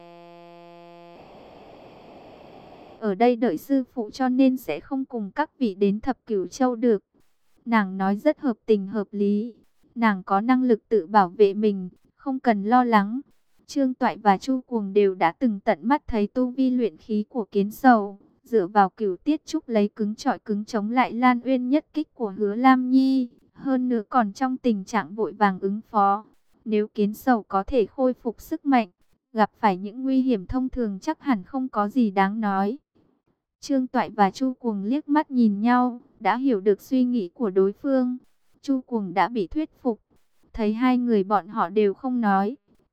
ở đây đợi sư phụ cho nên sẽ không cùng các vị đến Thập Cửu Châu được. Nàng nói rất hợp tình hợp lý. Nàng có năng lực tự bảo vệ mình, không cần lo lắng. Trương Toại và Chu Cuồng đều đã từng tận mắt thấy tu vi luyện khí của Kiến Sầu, dựa vào Cửu Tiết Trúc lấy cứng trọi cứng chống lại Lan Uyên nhất kích của Hứa Lam Nhi, hơn nữa còn trong tình trạng vội vàng ứng phó. Nếu Kiến Sầu có thể khôi phục sức mạnh, gặp phải những nguy hiểm thông thường chắc hẳn không có gì đáng nói. Trương Toại và Chu Cuồng liếc mắt nhìn nhau, đã hiểu được suy nghĩ của đối phương. Chu Cuồng đã bị thuyết phục, thấy hai người bọn họ đều không nói.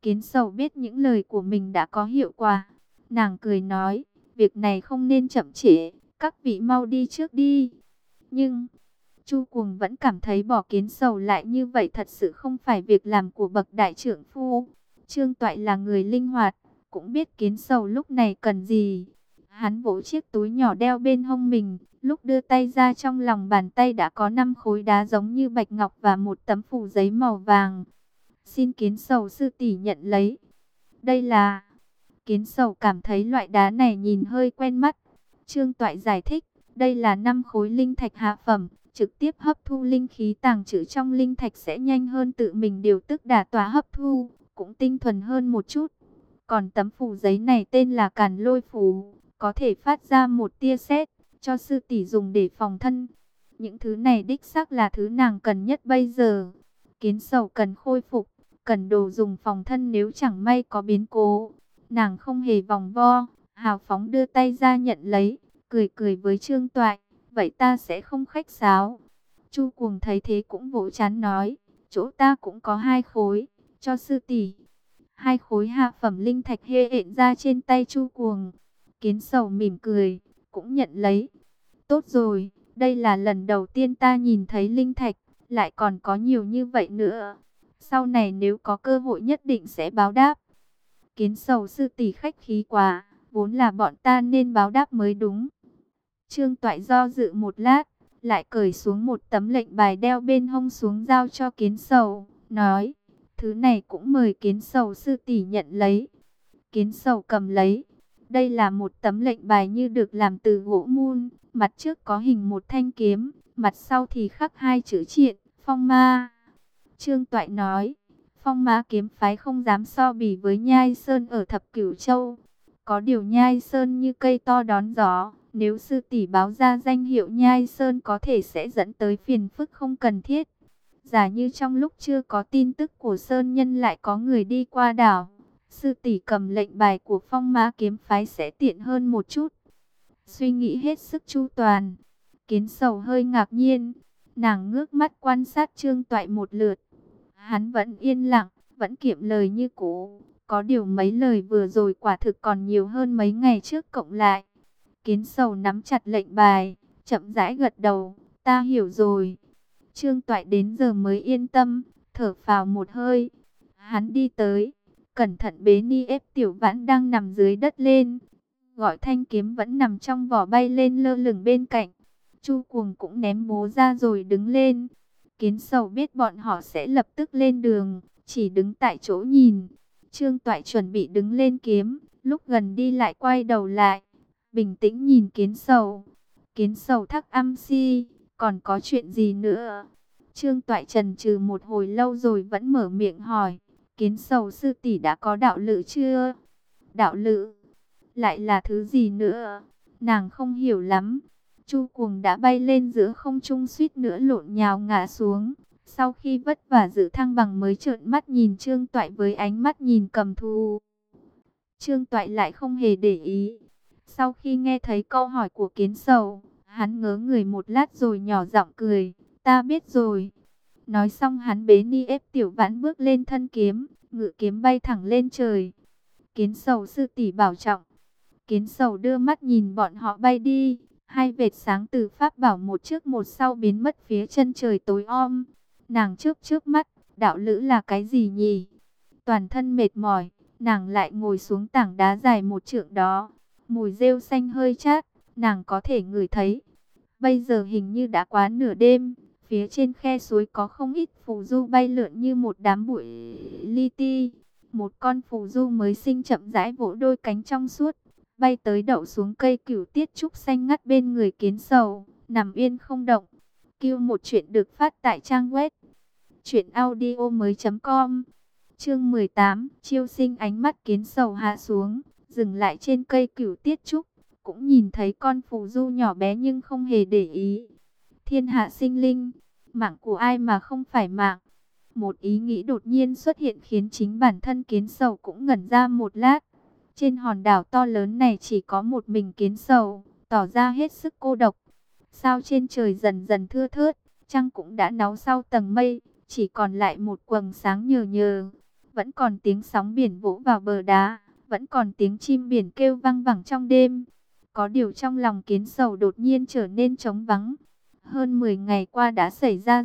Kiến Sầu biết những lời của mình đã có hiệu quả. Nàng cười nói, việc này không nên chậm trễ, các vị mau đi trước đi. Nhưng Chu Cuồng vẫn cảm thấy bỏ Kiến Sầu lại như vậy thật sự không phải việc làm của bậc đại trưởng phu. Trương Toại là người linh hoạt, cũng biết Kiến Sầu lúc này cần gì. Hắn vỗ chiếc túi nhỏ đeo bên hông mình, lúc đưa tay ra trong lòng bàn tay đã có 5 khối đá giống như bạch ngọc và một tấm phù giấy màu vàng. Xin Kiến Sầu sư tỷ nhận lấy. Đây là... Kiến Sầu cảm thấy loại đá này nhìn hơi quen mắt. Trương Toại giải thích, đây là 5 khối linh thạch hạ phẩm, trực tiếp hấp thu linh khí tàng trữ trong linh thạch sẽ nhanh hơn tự mình điều tức đả tỏa hấp thu, cũng tinh thuần hơn một chút. Còn tấm phù giấy này tên là Càn Lôi phù, có thể phát ra một tia sét, cho sư tỷ dùng để phòng thân. Những thứ này đích xác là thứ nàng cần nhất bây giờ. Kiến Sầu cần khôi phục, cần đồ dùng phòng thân nếu chẳng may có biến cố. Nàng không hề vòng vo, hào phóng đưa tay ra nhận lấy, cười cười với Trương Toại, vậy ta sẽ không khách sáo. Chu Cuồng thấy thế cũng vỗ trán nói, chỗ ta cũng có 2 khối, cho sư tỷ. 2 khối hạ phẩm linh thạch hê hện ra trên tay Chu Cuồng. Kiến Sầu mỉm cười, cũng nhận lấy. Tốt rồi, đây là lần đầu tiên ta nhìn thấy linh thạch, lại còn có nhiều như vậy nữa. Sau này nếu có cơ hội nhất định sẽ báo đáp. Kiến Sầu sư tỷ khách khí quá, vốn là bọn ta nên báo đáp mới đúng. Trương Toại do dự một lát, lại cởi xuống một tấm lệnh bài đeo bên hông xuống giao cho Kiến Sầu, nói, thứ này cũng mời Kiến Sầu sư tỷ nhận lấy. Kiến Sầu cầm lấy, đây là một tấm lệnh bài như được làm từ gỗ mun, mặt trước có hình một thanh kiếm, mặt sau thì khắc 2 chữ triện, phong ma. Trương Toại nói, Phong Ma kiếm phái không dám so bì với Nhai Sơn ở Thập Cửu Châu. Có điều Nhai Sơn như cây to đón gió, nếu sư tỷ báo ra danh hiệu Nhai Sơn có thể sẽ dẫn tới phiền phức không cần thiết. Giả như trong lúc chưa có tin tức của Sơn Nhân lại có người đi qua đảo, sư tỷ cầm lệnh bài của Phong Ma kiếm phái sẽ tiện hơn một chút. Suy nghĩ hết sức chu toàn, Kiến Sầu hơi ngạc nhiên, nàng ngước mắt quan sát Trương Toại một lượt. Hắn vẫn yên lặng, vẫn kiệm lời như cũ. Có điều mấy lời vừa rồi quả thực còn nhiều hơn mấy ngày trước cộng lại. Kiến Sầu nắm chặt lệnh bài, chậm rãi gật đầu. Ta hiểu rồi. Trương Toại đến giờ mới yên tâm, thở phào một hơi. Hắn đi tới, cẩn thận bế Ni ép Tiểu Vãn đang nằm dưới đất lên. Gọi thanh kiếm vẫn nằm trong vỏ bay lên lơ lửng bên cạnh. Chu Cuồng cũng ném bố ra rồi đứng lên. Kiến Sầu biết bọn họ sẽ lập tức lên đường, chỉ đứng tại chỗ nhìn. Trương Toại chuẩn bị đứng lên kiếm, lúc gần đi lại quay đầu lại, bình tĩnh nhìn Kiến Sầu. Kiến Sầu thắc si, còn có chuyện gì nữa? Trương Toại chần chừ một hồi lâu rồi vẫn mở miệng hỏi, Kiến Sầu sư tỷ đã có đạo lữ chưa? Đạo lữ? Lại là thứ gì nữa? Nàng không hiểu lắm. Chu Cuồng đã bay lên giữa không trung suýt nữa lộn nhào ngã xuống. Sau khi vất vả giữ thăng bằng mới trợn mắt nhìn Trương Toại với ánh mắt nhìn cầm thù. Trương Toại lại không hề để ý. Sau khi nghe thấy câu hỏi của Kiến Sầu, hắn ngớ người một lát rồi nhỏ giọng cười. Ta biết rồi. Nói xong hắn bế Ni ép Tiểu Vãn bước lên thân kiếm, ngự kiếm bay thẳng lên trời. Kiến Sầu sư tỷ bảo trọng. Kiến Sầu đưa mắt nhìn bọn họ bay đi. 2 vệt sáng từ pháp bảo một trước một sau biến mất phía chân trời tối om. Nàng chớp mắt, đạo lữ là cái gì nhỉ? Toàn thân mệt mỏi, nàng lại ngồi xuống tảng đá dài 1 trượng đó. Mùi rêu xanh hơi chát, nàng có thể ngửi thấy. Bây giờ hình như đã quá nửa đêm, phía trên khe suối có không ít phù du bay lượn như một đám bụi li ti. Một con phù du mới sinh chậm rãi vỗ đôi cánh trong suốt, bay tới đậu xuống cây cửu tiết trúc xanh ngắt bên người Kiến Sầu, nằm yên không động. Kêu một chuyện được phát tại trang web truyệnaudiomoi.com. Chương 18, chiêu sinh. Ánh mắt Kiến Sầu hạ xuống, dừng lại trên cây cửu tiết trúc, cũng nhìn thấy con phù du nhỏ bé nhưng không hề để ý. Thiên hạ sinh linh, mạng của ai mà không phải mạng? Một ý nghĩ đột nhiên xuất hiện khiến chính bản thân Kiến Sầu cũng ngẩn ra một lát. Trên hòn đảo to lớn này chỉ có một mình Kiến Sầu, tỏ ra hết sức cô độc. Sao trên trời dần dần thưa thớt, trăng cũng đã náu sau tầng mây, chỉ còn lại một quầng sáng nhờ nhờ. vẫn còn tiếng sóng biển vỗ vào bờ đá, vẫn còn tiếng chim biển kêu vang vẳng trong đêm. Có điều trong lòng Kiến Sầu đột nhiên trở nên trống vắng. Hơn 10 ngày qua đã xảy ra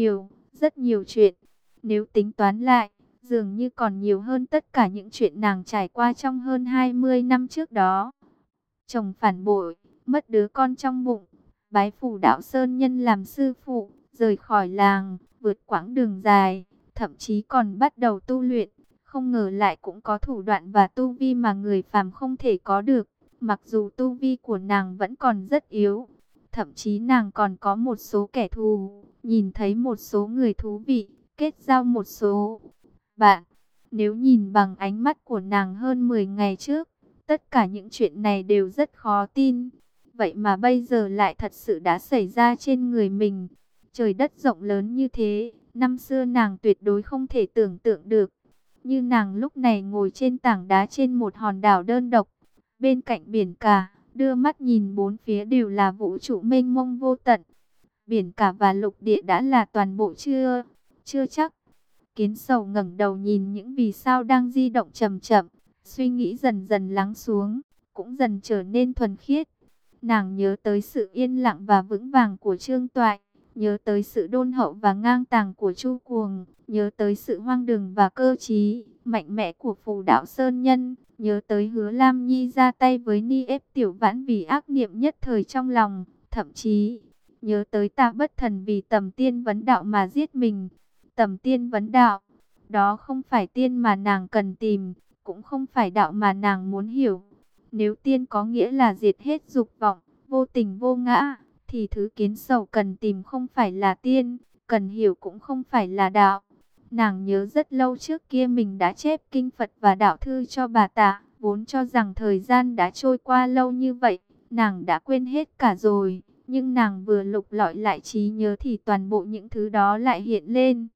rất nhiều chuyện. Nếu tính toán lại, dường như còn nhiều hơn tất cả những chuyện nàng trải qua trong hơn 20 năm trước đó. Chồng phản bội, mất đứa con trong bụng, bái phủ đạo sơn nhân làm sư phụ, rời khỏi làng, vượt quãng đường dài, thậm chí còn bắt đầu tu luyện. Không ngờ lại cũng có thủ đoạn và tu vi mà người phàm không thể có được. Mặc dù tu vi của nàng vẫn còn rất yếu, thậm chí nàng còn có một số kẻ thù, nhìn thấy một số người thú vị, kết giao một số bạn. Nếu nhìn bằng ánh mắt của nàng hơn 10 ngày trước, tất cả những chuyện này đều rất khó tin. Vậy mà bây giờ lại thật sự đã xảy ra trên người mình. Trời đất rộng lớn như thế, năm xưa nàng tuyệt đối không thể tưởng tượng được. Như nàng lúc này ngồi trên tảng đá trên một hòn đảo đơn độc, bên cạnh biển cả, đưa mắt nhìn bốn phía đều là vũ trụ mênh mông vô tận. Biển cả và lục địa đã là toàn bộ chưa? Chưa chắc. Kiến Sầu ngẩng đầu nhìn những vì sao đang di động chậm chậm, suy nghĩ dần dần lắng xuống, cũng dần trở nên thuần khiết. Nàng nhớ tới sự yên lặng và vững vàng của Trương Toại, nhớ tới sự đôn hậu và ngang tàng của Chu Cuồng, nhớ tới sự hoang đường và cơ trí, mạnh mẽ của Phù Đạo Sơn Nhân, nhớ tới Hứa Lam Nhi ra tay với Ni ép Tiểu Vãn vì ác niệm nhất thời trong lòng, thậm chí nhớ tới Tạ Bất Thần vì Tầm Tiên Vấn Đạo mà giết mình. Tầm Tiên Vấn Đạo, đó không phải tiên mà nàng cần tìm, cũng không phải đạo mà nàng muốn hiểu. Nếu tiên có nghĩa là diệt hết dục vọng, vô tình vô ngã, thì thứ Kiến Sầu cần tìm không phải là tiên, cần hiểu cũng không phải là đạo. Nàng nhớ rất lâu trước kia mình đã chép kinh Phật và đạo thư cho bà Tạ, vốn cho rằng thời gian đã trôi qua lâu như vậy, nàng đã quên hết cả rồi. Nhưng nàng vừa lục lọi lại trí nhớ thì toàn bộ những thứ đó lại hiện lên.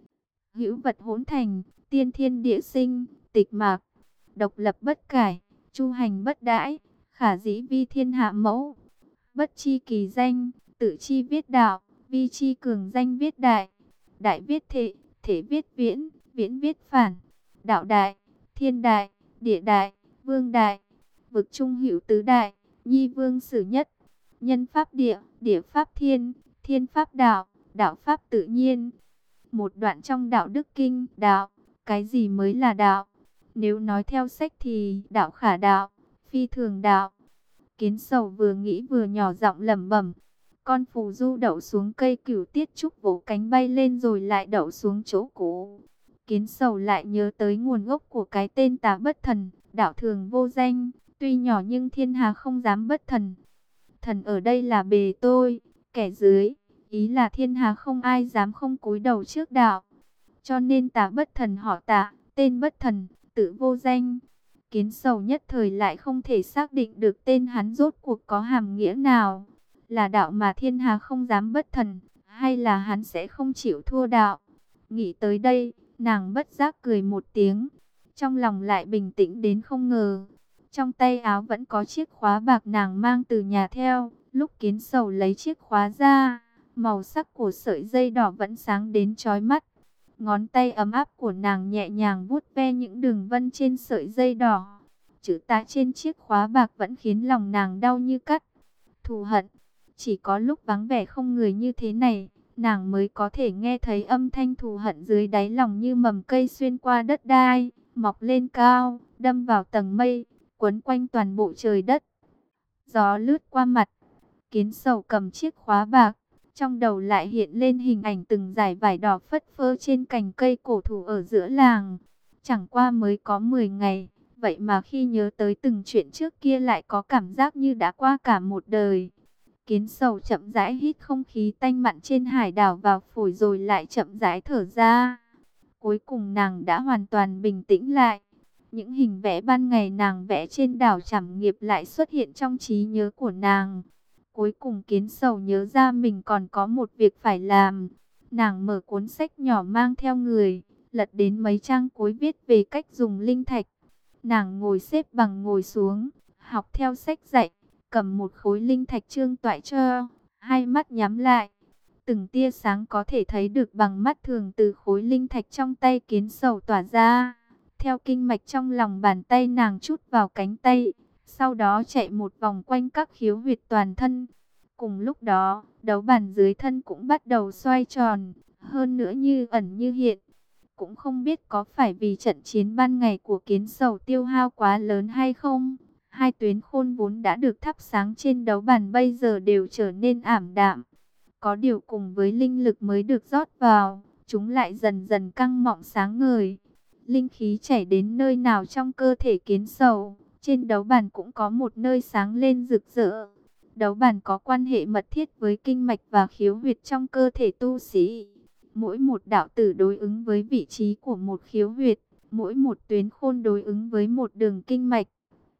Hữu vật hỗn thành, tiên thiên địa sinh, tịch mạc, độc lập bất cải, chu hành bất đãi, khả dĩ vi thiên hạ mẫu. Bất chi kỳ danh, tự chi viết đạo, vi chi cường danh viết đại. Đại viết thể, thể viết viễn, viễn viết phản. Đạo đại, thiên đại, địa đại, vương đại, vực trung hữu tứ đại, nhi vương sử nhất. Nhân pháp địa, địa pháp thiên, thiên pháp đạo, đạo pháp tự nhiên. Một đoạn trong đạo đức kinh, đạo, cái gì mới là đạo? Nếu nói theo sách thì đạo khả đạo, phi thường đạo. Kiến Sầu vừa nghĩ vừa nhỏ giọng lẩm bẩm. Con phù du đậu xuống cây cửu tiết trúc vỗ cánh bay lên rồi lại đậu xuống chỗ cũ. Kiến Sầu lại nhớ tới nguồn gốc của cái tên Tạ Bất Thần, đạo thường vô danh, tuy nhỏ nhưng thiên hà không dám bất thần. Thần ở đây là bề tôi, kẻ dưới, ý là thiên hà không ai dám không cúi đầu trước đạo. Cho nên Tạ Bất Thần họ Tạ, tên Bất Thần, tự vô danh. Kiến Sầu nhất thời lại không thể xác định được tên hắn rốt cuộc có hàm nghĩa nào. Là đạo mà thiên hà không dám bất thần, hay là hắn sẽ không chịu thua đạo. Nghĩ tới đây, nàng bất giác cười một tiếng. Trong lòng lại bình tĩnh đến không ngờ. Trong tay áo vẫn có chiếc khóa bạc nàng mang từ nhà theo. Lúc Kiến Sầu lấy chiếc khóa ra, màu sắc của sợi dây đỏ vẫn sáng đến chói mắt. Ngón tay ấm áp của nàng nhẹ nhàng vuốt ve những đường vân trên sợi dây đỏ. Chữ Tạ trên chiếc khóa bạc vẫn khiến lòng nàng đau như cắt. Thù hận. Chỉ có lúc vắng vẻ không người như thế này, nàng mới có thể nghe thấy âm thanh thù hận dưới đáy lòng như mầm cây xuyên qua đất đai, mọc lên cao, đâm vào tầng mây, quấn quanh toàn bộ trời đất. Gió lướt qua mặt, Kiến Sầu cầm chiếc khóa bạc, trong đầu lại hiện lên hình ảnh từng dải vải đỏ phất phơ trên cành cây cổ thụ ở giữa làng. Chẳng qua mới có 10 ngày, vậy mà khi nhớ tới từng chuyện trước kia lại có cảm giác như đã qua cả một đời. Kiến Sầu chậm rãi hít không khí tanh mặn trên hải đảo vào phổi rồi lại chậm rãi thở ra. Cuối cùng nàng đã hoàn toàn bình tĩnh lại. Những hình vẽ ban ngày nàng vẽ trên đảo Trảm Nghiệp lại xuất hiện trong trí nhớ của nàng. Cuối cùng Kiến Sầu nhớ ra mình còn có một việc phải làm. Nàng mở cuốn sách nhỏ mang theo người, lật đến mấy trang cuối viết về cách dùng linh thạch. Nàng ngồi xếp bằng ngồi xuống, học theo sách dạy, cầm một khối linh thạch Trương Toại cho, hai mắt nhắm lại. Từng tia sáng có thể thấy được bằng mắt thường từ khối linh thạch trong tay Kiến Sầu tỏa ra. Theo kinh mạch trong lòng bàn tay nàng chút vào cánh tay, sau đó chạy một vòng quanh các khiếu huyệt toàn thân. Cùng lúc đó, đấu bàn dưới thân cũng bắt đầu xoay tròn, hơn nữa như ẩn như hiện. Cũng không biết có phải vì trận chiến ban ngày của Kiến Sầu tiêu hao quá lớn hay không. Hai tuyến khôn vốn đã được thắp sáng trên đấu bàn bây giờ đều trở nên ảm đạm. Có điều cùng với linh lực mới được rót vào, chúng lại dần dần căng mọng sáng ngời. Linh khí chảy đến nơi nào trong cơ thể Kiến Sầu, trên đấu bàn cũng có một nơi sáng lên rực rỡ. Đấu bàn có quan hệ mật thiết với kinh mạch và khiếu huyệt trong cơ thể tu sĩ. Mỗi một đạo tử đối ứng với vị trí của một khiếu huyệt, mỗi một tuyến khôn đối ứng với một đường kinh mạch.